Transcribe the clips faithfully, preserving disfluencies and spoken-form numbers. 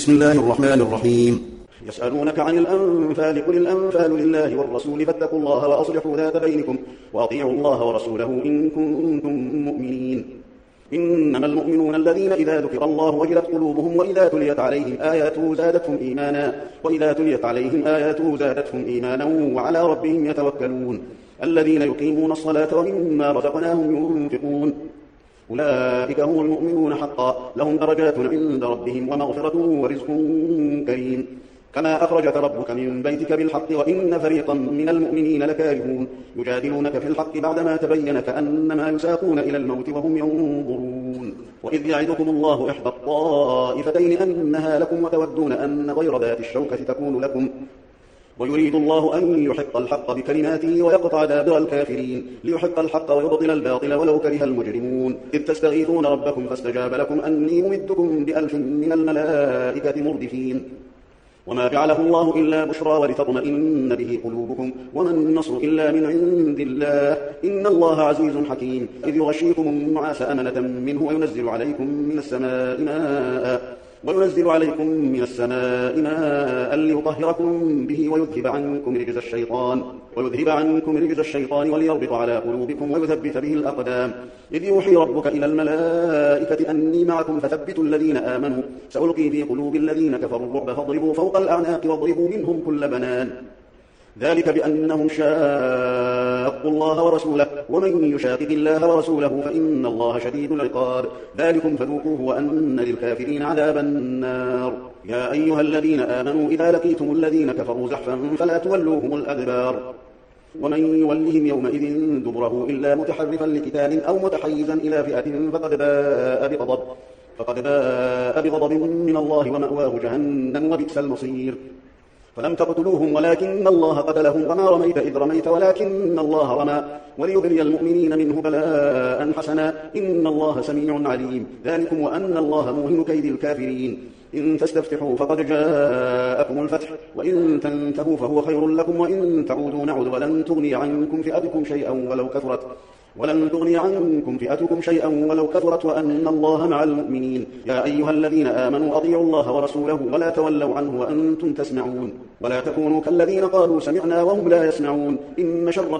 بسم الله الرحمن الرحيم. يسألونك عن الأنفال قل الأنفال لله والرسول فاتقوا الله وأصلحوا ذات بينكم وأطيعوا الله ورسوله إن كنتم مؤمنين. إنما المؤمنون الذين إذا ذكر الله وجلت قلوبهم وإذا تليت عليهم آياته زادتهم إيمانا وإذا تليت عليهم آياته زادتهم إيمانا وعلى ربهم يتوكلون. الذين يقيمون الصلاة ومما رزقناهم ينفقون أولئك هم المؤمنون حقا لهم درجات عند ربهم ومغفرة ورزق كريم. كما أخرجك ربك من بيتك بالحق وإن فريقا من المؤمنين لكارهون يجادلونك في الحق بعدما تبين كأنما يساقون إلى الموت وهم ينظرون. وإذ يعدكم الله إحدى الطائفتين أنها لكم وتودون أن غير ذات الشوكة تكون لكم ويريد الله أن يحق الحق بكلماته ويقطع دابر الكافرين ليحق الحق ويبطل الباطل ولو كره المجرمون. إذ تستغيثون ربكم فاستجاب لكم أني ممدكم بألف من الملائكة مردفين. وما جعله الله إلا بشرى ولتطمئن به قلوبكم وما النصر إلا من عند الله إن الله عزيز حكيم. إذ يغشيكم النعاس أمنة منه وينزل عليكم من السماء ماء وينزل عليكم من السماء ماء ليطهركم به ويذهب عنكم رجز الشيطان ويذهب عنكم رجز الشيطان وليربط على قلوبكم ويثبت به الأقدام. إذ يوحي ربك إلى الملائكة أني معكم فثبتوا الذين آمنوا سألقي في قلوب الذين كفروا الرعب فاضربوا فوق الأعناق واضربوا منهم كل بنان ذلك بأنهم شاقوا الله ورسوله ومن يشاقق الله ورسوله فإن الله شديد العقاب. ذلكم فذوقوه وأن للكافرين عذاب النار. يا أيها الذين آمنوا إذا لقيتم الذين كفروا زحفا فلا تولوهم الأدبار ومن يولهم يومئذ دبره إلا متحرفا لقتال أو متحيزا إلى فئة فقد باء بغضب فقد باء بغضب من الله ومأواه جهنم وبئس المصير. فلم تقتلوهم ولكن الله قتلهم وما رميت إذ رميت ولكن الله رمى وليبلي المؤمنين منه بلاء حسنا إن الله سميع عليم. ذلكم وأن الله موهن كيد الكافرين. إن تستفتحوا فقد جاءكم الفتح وإن تنتهوا فهو خير لكم وإن تعودوا نعد ولن تغني عنكم فئتكم شيئا ولو كثرت ولن تغني عنكم فئتكم شيئا ولو كثرت وأن الله مع المؤمنين. يا أيها الذين آمنوا أطيعوا الله ورسوله ولا تولوا عنه وأنتم تسمعون ولا تكونوا كالذين قالوا سمعنا وهم لا يسمعون. إن شر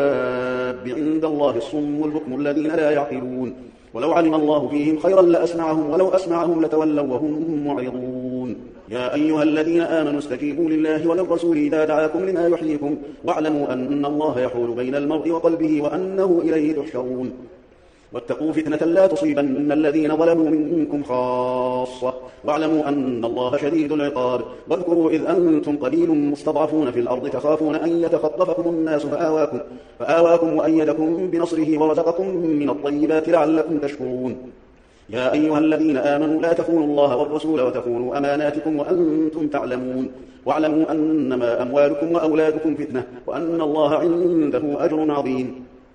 الدواب عند الله الصم البكم الذين لا يعقلون ولو علم الله فيهم خيرا لأسمعهم ولو أسمعهم لتولوا وهم معرضون. يا أيها الذين آمنوا استجيبوا لله وللرسول إذا دعاكم لما يحييكم واعلموا أن الله يحول بين المرء وقلبه وأنه إليه تحشرون. واتقوا فتنة لا تصيبن الذين ظلموا منكم خاصة واعلموا أن الله شديد العقاب. واذكروا إذ أنتم قليل مستضعفون في الأرض تخافون أن يتخطفكم الناس فآواكم, فآواكم وأيدكم بنصره ورزقكم من الطيبات لعلكم تشكرون. يا أيها الذين آمنوا لا تخونوا الله والرسول وتخونوا أماناتكم وأنتم تعلمون واعلموا أنما أموالكم وأولادكم فتنة وأن الله عنده أجر عظيم.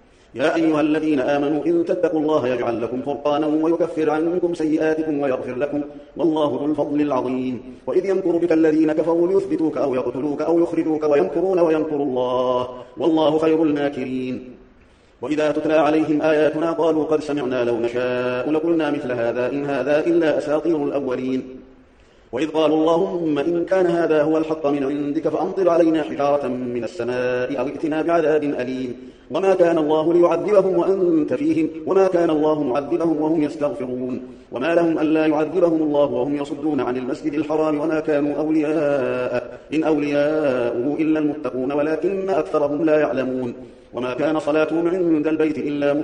يا أيها الذين آمنوا إن تتقوا الله يجعل لكم فرقانا ويكفر عنكم سيئاتكم ويغفر لكم والله ذو الفضل العظيم. وإذ يمكر بك الذين كفروا ليثبتوك أو يقتلوك أو يخرجوك ويمكرون ويمكر الله والله خير الماكرين. وإذا تتلى عليهم آياتنا قالوا قد سمعنا لو نشاء لقلنا مثل هذا إن هذا إلا أساطير الأولين. وإذ قالوا اللهم إن كان هذا هو الحق من عندك فأمطر علينا حجارة من السماء أو ائتنا بعذاب أليم. وما كان الله ليعذبهم وأنت فيهم وما كان الله معذبهم وهم يستغفرون. وما لهم ألا يعذبهم الله وهم يصدون عن المسجد الحرام وما كانوا أولياء إن أولياؤه إلا المتقون ولكن أكثرهم لا يعلمون. وما كان صلاتهم عند البيت إلا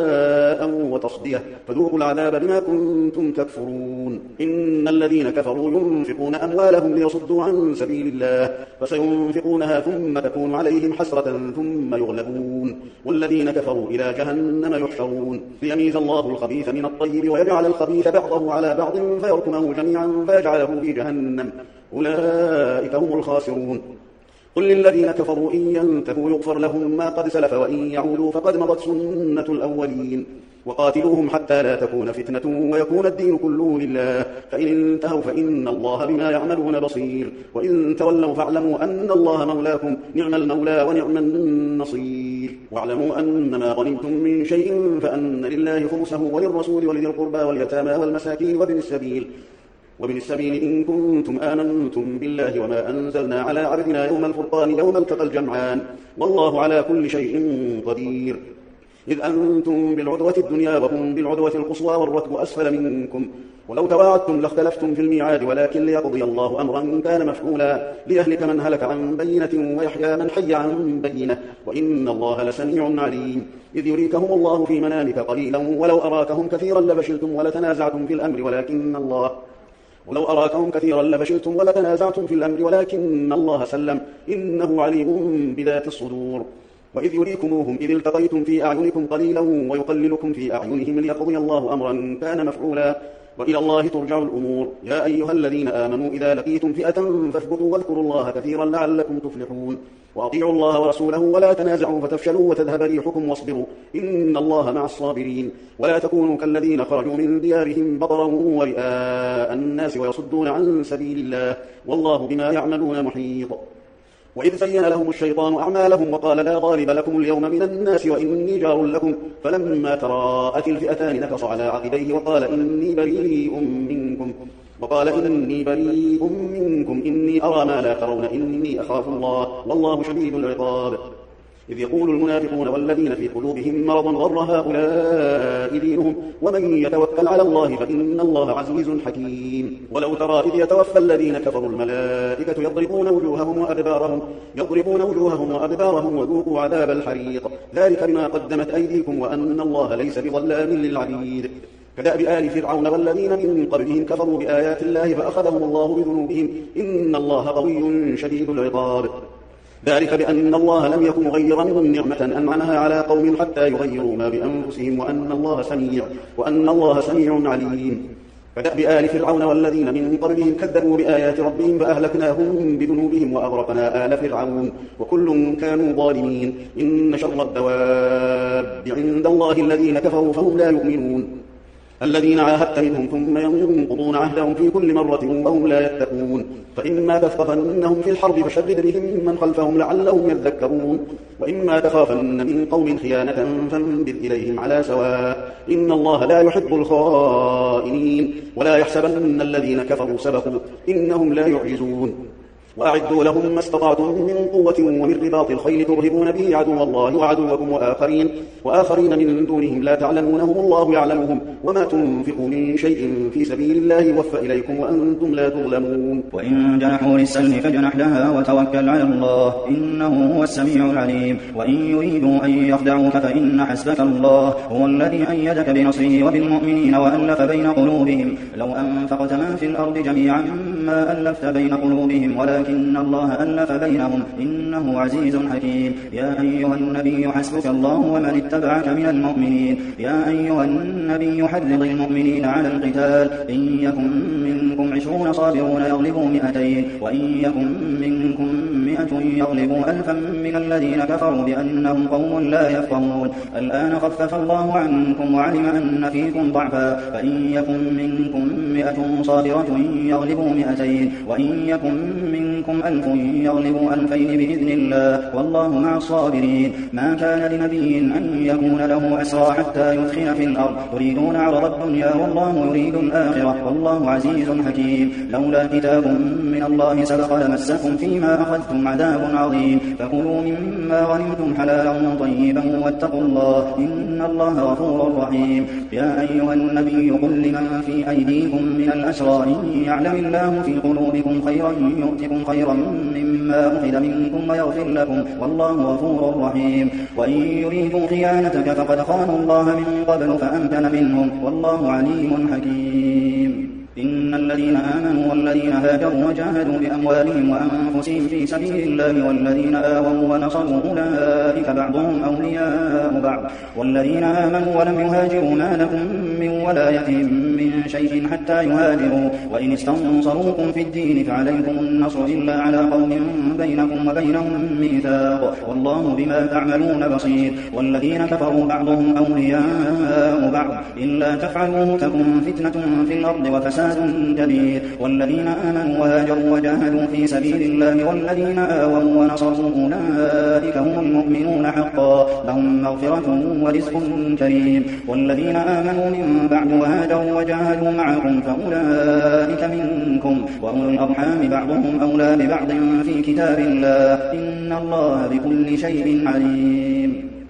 مكاء وتصدية فذوقوا العذاب بما كنتم تكفرون. إن الذين كفروا ينفقون أموالهم ليصدوا عن سبيل الله فسينفقونها ثم تكون عليهم حسرة ثم يغلبون والذين كفروا إلى جهنم يحشرون ليميز الله الخبيث من الطيب ويجعل الخبيث بعضه على بعض فيركمه جميعا فيجعله في جهنم أولئك هم الخاسرون. قل للذين كفروا إن ينتهوا يغفر لهم ما قد سلف وإن يعودوا فقد مضت سنة الأولين. وقاتلوهم حتى لا تكون فتنة ويكون الدين كله لله فإن انتهوا فإن الله بما يعملون بصير. وإن تولوا فاعلموا أن الله مولاكم نعم المولى ونعم النصير. واعلموا أن ما غنمتم من شيء فأن لله خمسه وللرسول ولذي القربى واليتامى والمساكين وابن السبيل وابن السبيل إن كنتم آمنتم بالله وما أنزلنا على عبدنا يوم الفرقان يوم التقى الجمعان والله على كل شيء قدير. إذ أنتم بالعدوة الدنيا وهم بالعدوة القصوى والركب أسفل منكم ولو تواعدتم لاختلفتم في الميعاد ولكن ليقضي الله أمرا كان مفعولا ليهلك من هلك عن بينة ويحيى من حي عن بينة وإن الله لسميع عليم. إذ يريكهم الله في منامك قليلا ولو أراكهم كثيرا لفشلتم ولتنازعتم في الأمر ولكن الله ولو أراكهم كثيرا لفشلتم ولتنازعتم في الأمر ولكن الله سلم إنه عليم بذات الصدور. وإذ يريكموهم إذ التقيتم في أعينكم قليلا ويقللكم في أعينهم ليقضي الله أمرا كان مفعولا وإلى الله ترجع الأمور. يا أيها الذين آمنوا إذا لقيتم فئة فاثبتوا واذكروا الله كثيرا لعلكم تفلحون. وأطيعوا الله ورسوله ولا تنازعوا فتفشلوا وتذهب ريحكم واصبروا إن الله مع الصابرين. ولا تكونوا كالذين خرجوا من ديارهم بطرا ورئاء الناس ويصدون عن سبيل الله والله بما يعملون محيط. وإذ زين لهم الشيطان أعمالهم وقال لا غالب لكم اليوم من الناس وإني جار لكم فلما تراءت الفئتان نكص على عقبيه وقال إني بريء منكم وقال إني بريء منكم إني أرى ما لا ترون إني أخاف الله والله شديد العقاب. إذ يقول المنافقون والذين في قلوبهم مرض غر هؤلاء دينهم ومن يتوكل على الله فإن الله عزيز حكيم. ولو ترى إذ يتوفى الذين كفروا الملائكة يضربون وجوههم وأدبارهم يضربون وجوههم وأدبارهم وذوقوا عذاب الحريق ذلك بما قدمت أيديكم وأن الله ليس بظلام للعبيد. كدأب آل فرعون والذين من قبلهم كفروا بآيات الله فأخذهم الله بذنوبهم إن الله قوي شديد العقاب. ذلك بأن الله لم يكن مغيرا نعمة أنعمها على قوم حتى يغيروا ما بأنفسهم وأن الله سميع وأن الله سميع عليم. كدأب آل فرعون والذين من قبلهم كذبوا بآيات ربهم فأهلكناهم بذنوبهم وأغرقنا آل فرعون وكل كانوا ظالمين. إن شر الدواب عند الله الذين كفروا فهم لا يؤمنون الذين عاهدت منهم ثم ينقضون عهدهم في كل مرة وهم لا يتقون. فإما تثقفنهم في الحرب فشرد بهم من خلفهم لعلهم يذكرون وإما تخافن من قوم خيانة فانبذ إليهم على سواء إن الله لا يحب الخائنين. ولا يحسبن الذين كفروا سبقوا إنهم لا يعجزون. وأعدوا لهم ما استطعتم من قوة ومن رباط الخيل ترهبون به عدو الله وعدوكم وآخرين, وآخرين من دونهم لا تعلمونهم الله يعلمهم وما تنفقوا من شيء في سبيل الله يوفى إليكم وأنتم لا تظلمون. وإن جنحوا للسلم فاجنح لها وتوكل على الله إنه هو السميع العليم. وإن يريدوا أن يخدعوك فإن حسبك الله هو الذي أيدك بنصره وبالمؤمنين وألف بين قلوبهم لو أنفقت ما في الأرض جميعا ما ألفت بين قلوبهم ولكن إن الله ألف بينهم إنه عزيز حكيم. يا أيها النبي حسبك الله ومن اتبعك من المؤمنين. يا أيها النبي حرض المؤمنين على القتال إن يكن منكم عشرون صابرون يغلبوا مئتين وإن يكن منكم مئة يغلبوا ألفا من الذين كفروا بأنهم قوم لا يفقهون. الآن خفف الله عنكم وعلم أن فيكم ضعفا فإن يكن منكم مئة صابرة يغلبوا مئتين وإن يكن منكم ألف يغلبوا ألفين بإذن الله والله مع الصابرين. ما كان لنبي أن يكون له أسرى حتى يثخن في الأرض تريدون عرض الدنيا والله يريد الآخرة والله عزيز حكيم. لولا كتاب من الله سبق لمسكم فيما أخذتم عذاب عظيم فكلوا مما غنمتم حلالا طيبا واتقوا الله إن الله غفور رحيم. يا أيها النبي قل لمن في أيديكم من الأسرى إن يعلم الله في قلوبكم خيرا يؤتكم خيرا مما أخذ منكم ويغفر لكم والله غفور رحيم. وإن يريدوا خيانتك فقد خانوا الله من قبل فأمكن منهم والله عليم حكيم. إن الذين آمنوا والذين هاجروا وجاهدوا بأموالهم وأنفسهم في سبيل الله والذين آووا ونصروا أولئك بعضهم أولياء بعض والذين آمنوا ولم يهاجروا ما لكم من ولايتهم من شيء حتى يهاجروا وإن استنصروكم في الدين فعليكم النصر إلا على قوم بينكم وبينهم ميثاق والله بما تعملون بصير. والذين كفروا بعضهم أولياء بعض إلا تفعلوه تكن فتنة في الأرض وفساد كبير. والذين آمنوا وهاجروا وجاهدوا في سبيل الله والذين آووا ونصروا أولئك هم المؤمنون حقا لهم مغفرة ورزق كريم. والذين آمنوا من بعد وهاجروا وجاهدوا معكم فأولئك منكم، وأولو الأرحام بعضهم أولى ببعض في كتاب الله، إن الله بكل شيء عليم.